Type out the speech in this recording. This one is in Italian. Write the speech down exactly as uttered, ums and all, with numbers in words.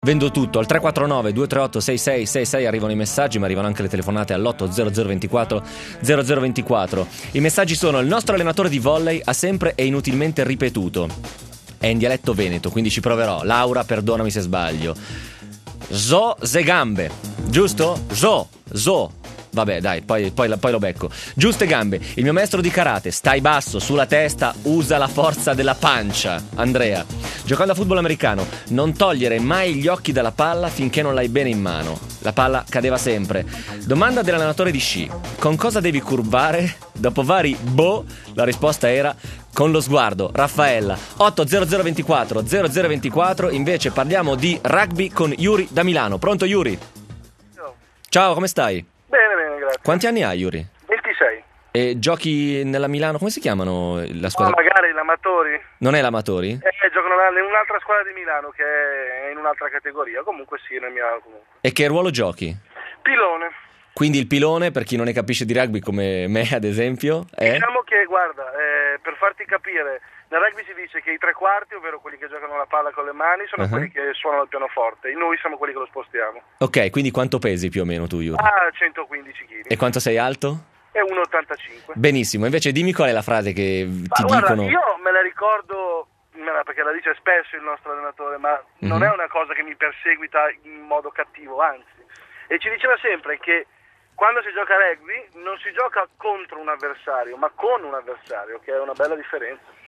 Vendo tutto al tre quattro nove due tre otto sei sei sei sei. Arrivano i messaggi, ma arrivano anche le telefonate all'otto zero zero ventiquattro zero zero ventiquattro. I messaggi sono: il nostro allenatore di volley ha sempre e inutilmente ripetuto. È in dialetto veneto, quindi ci proverò. Laura, perdonami se sbaglio. Zo ze gambe, giusto? Zo, zo. Vabbè, dai, poi, poi, poi lo becco. Giuste gambe. Il mio maestro di karate: stai basso, sulla testa, usa la forza della pancia. Andrea. Giocando a football americano: non togliere mai gli occhi dalla palla finché non l'hai bene in mano. La palla cadeva sempre. Domanda dell'allenatore di sci: con cosa devi curvare? Dopo vari boh, la risposta era: con lo sguardo. Raffaella. Otto zero zero ventiquattro zero zero ventiquattro. Invece parliamo di rugby con Yuri da Milano. Pronto, Yuri? Ciao. Ciao, come stai? Bene, bene, grazie. Quanti anni hai, Yuri? ventisei. E giochi nella Milano, come si chiamano la Ma squadra? magari l'Amatori? Non è l'Amatori? Eh, giocano in un'altra squadra di Milano che è in un'altra categoria. Comunque sì, nel mio comunque. E che ruolo giochi? Pilone. Quindi il pilone, per chi non ne capisce di rugby come me ad esempio, è... Diciamo che, guarda, eh, per farti capire, nel rugby si dice che i tre quarti, ovvero quelli che giocano la palla con le mani, sono Uh-huh. quelli che suonano il pianoforte. E noi siamo quelli che lo spostiamo. Ok, quindi quanto pesi più o meno tu, Yuri? Ah, centoquindici chili. E quanto sei alto? È uno virgola ottantacinque. Benissimo, invece dimmi qual è la frase che Ma ti guarda, dicono... io me la ricordo, me la- perché la dice spesso il nostro allenatore, ma non Mhm. è una cosa che mi perseguita in modo cattivo, anzi. E ci diceva sempre che quando si gioca a rugby non si gioca contro un avversario, ma con un avversario, che è una bella differenza.